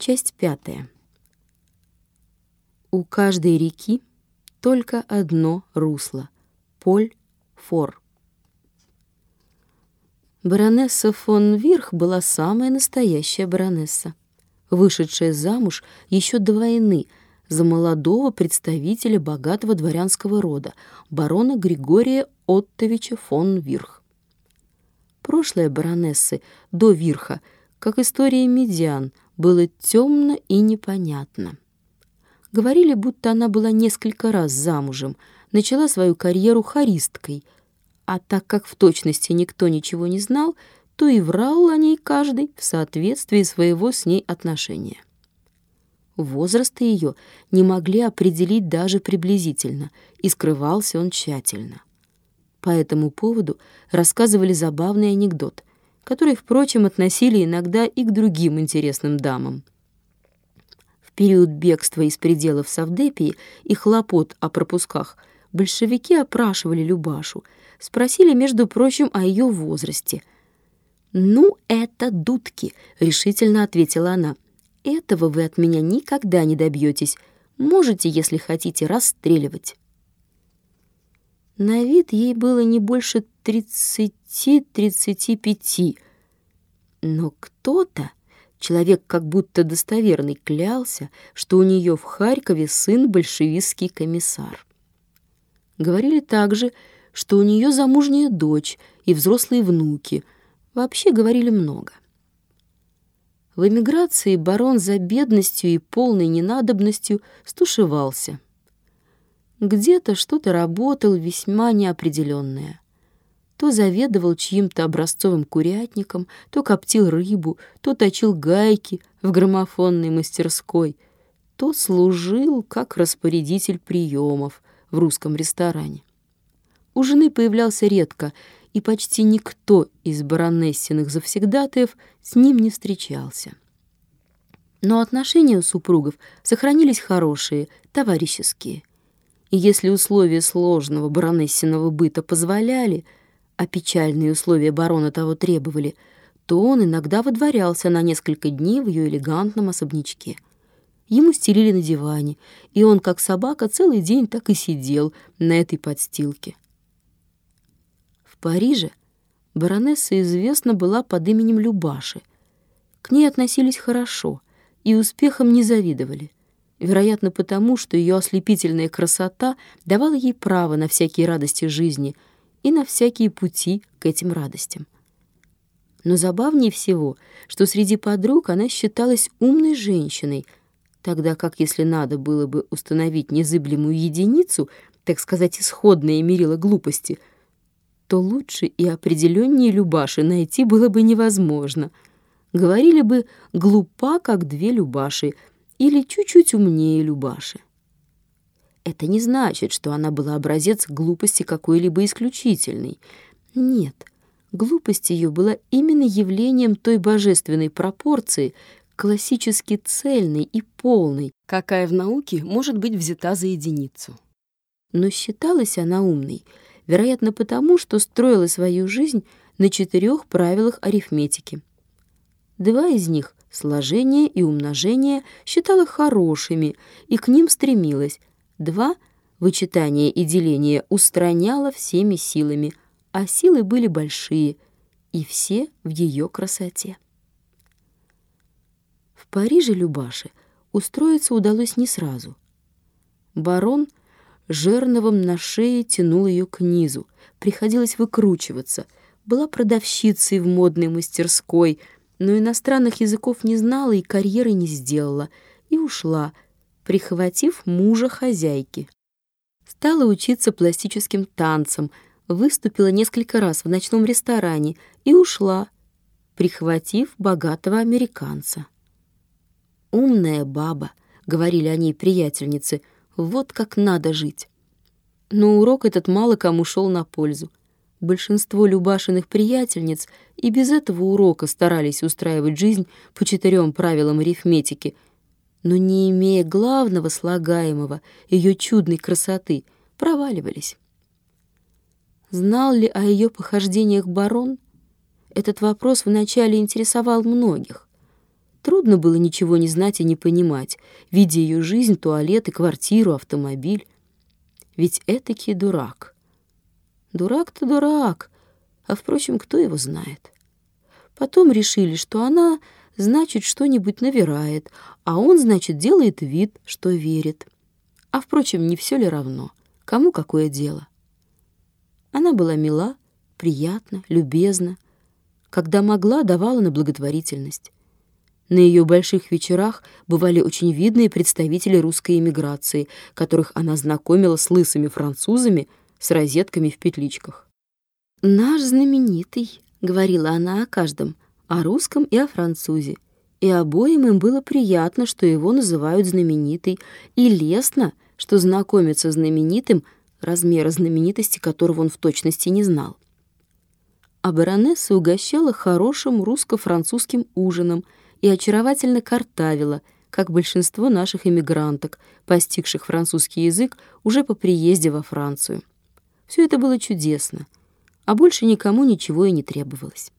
Часть 5. У каждой реки только одно русло — Поль-Фор. Баронесса фон Вирх была самая настоящая баронесса, вышедшая замуж еще до войны за молодого представителя богатого дворянского рода, барона Григория Оттовича фон Вирх. Прошлое баронессы до Вирха, как история медиан, было темно и непонятно. Говорили, будто она была несколько раз замужем, начала свою карьеру хористкой, а так как в точности никто ничего не знал, то и врал о ней каждый в соответствии своего с ней отношения. Возраст ее не могли определить даже приблизительно, и скрывался он тщательно. По этому поводу рассказывали забавный анекдот, который, впрочем, относили иногда и к другим интересным дамам. В период бегства из пределов Савдепии и хлопот о пропусках большевики опрашивали Любашу, спросили, между прочим, о ее возрасте. «Ну, это дудки», — решительно ответила она. «Этого вы от меня никогда не добьетесь. Можете, если хотите, расстреливать». На вид ей было не больше 30-35, но кто-то, человек как будто достоверный, клялся, что у нее в Харькове сын большевистский комиссар. Говорили также, что у нее замужняя дочь и взрослые внуки. Вообще говорили много. В эмиграции барон за бедностью и полной ненадобностью стушевался. Где-то что-то работал весьма неопределенное. То заведовал чьим-то образцовым курятником, то коптил рыбу, то точил гайки в граммофонной мастерской, то служил как распорядитель приемов в русском ресторане. У жены появлялся редко, и почти никто из баронессиных завсегдатаев с ним не встречался. Но отношения у супругов сохранились хорошие, товарищеские. И если условия сложного баронессиного быта позволяли, а печальные условия барона того требовали, то он иногда водворялся на несколько дней в ее элегантном особнячке. Ему стелили на диване, и он, как собака, целый день так и сидел на этой подстилке. В Париже баронесса известна была под именем Любаши. К ней относились хорошо и успехом не завидовали. Вероятно, потому, что ее ослепительная красота давала ей право на всякие радости жизни и на всякие пути к этим радостям. Но забавнее всего, что среди подруг она считалась умной женщиной, тогда как, если надо было бы установить незыблемую единицу, так сказать, исходное мерило глупости, то лучше и определеннее Любаши найти было бы невозможно. Говорили бы «глупа, как две Любаши», или чуть-чуть умнее Любаши. Это не значит, что она была образец глупости какой-либо исключительной. Нет, глупость ее была именно явлением той божественной пропорции, классически цельной и полной, какая в науке может быть взята за единицу. Но считалась она умной, вероятно, потому, что строила свою жизнь на 4 правилах арифметики. 2 из них — сложение и умножение — считала хорошими и к ним стремилась. 2 — вычитание и деление — устраняла всеми силами, а силы были большие, и все в ее красоте. В Париже Любаше устроиться удалось не сразу. Барон жерновом на шее тянул ее к низу, приходилось выкручиваться, была продавщицей в модной мастерской, но иностранных языков не знала и карьеры не сделала, и ушла, прихватив мужа хозяйки. Стала учиться пластическим танцам, выступила несколько раз в ночном ресторане и ушла, прихватив богатого американца. «Умная баба», — говорили о ней приятельницы, — «вот как надо жить». Но урок этот мало кому шел на пользу. Большинство Любашиных приятельниц и без этого урока старались устраивать жизнь по 4 правилам арифметики, но, не имея главного слагаемого ее чудной красоты, проваливались. Знал ли о ее похождениях барон? Этот вопрос вначале интересовал многих. Трудно было ничего не знать и не понимать, видя ее жизнь, туалет и квартиру, автомобиль. Ведь этакий дурак. Дурак-то дурак, а, впрочем, кто его знает. Потом решили, что она, значит, что-нибудь навирает, а он, значит, делает вид, что верит. А, впрочем, не все ли равно, кому какое дело. Она была мила, приятна, любезна. Когда могла, давала на благотворительность. На ее больших вечерах бывали очень видные представители русской эмиграции, которых она знакомила с лысыми французами с розетками в петличках. «Наш знаменитый», — говорила она о каждом, о русском и о французе. И обоим им было приятно, что его называют знаменитый, и лестно, что знакомиться с знаменитым, размера знаменитости которого он в точности не знал. А баронесса угощала хорошим русско-французским ужином и очаровательно картавила, как большинство наших эмигранток, постигших французский язык уже по приезде во Францию. Все это было чудесно, а больше никому ничего и не требовалось.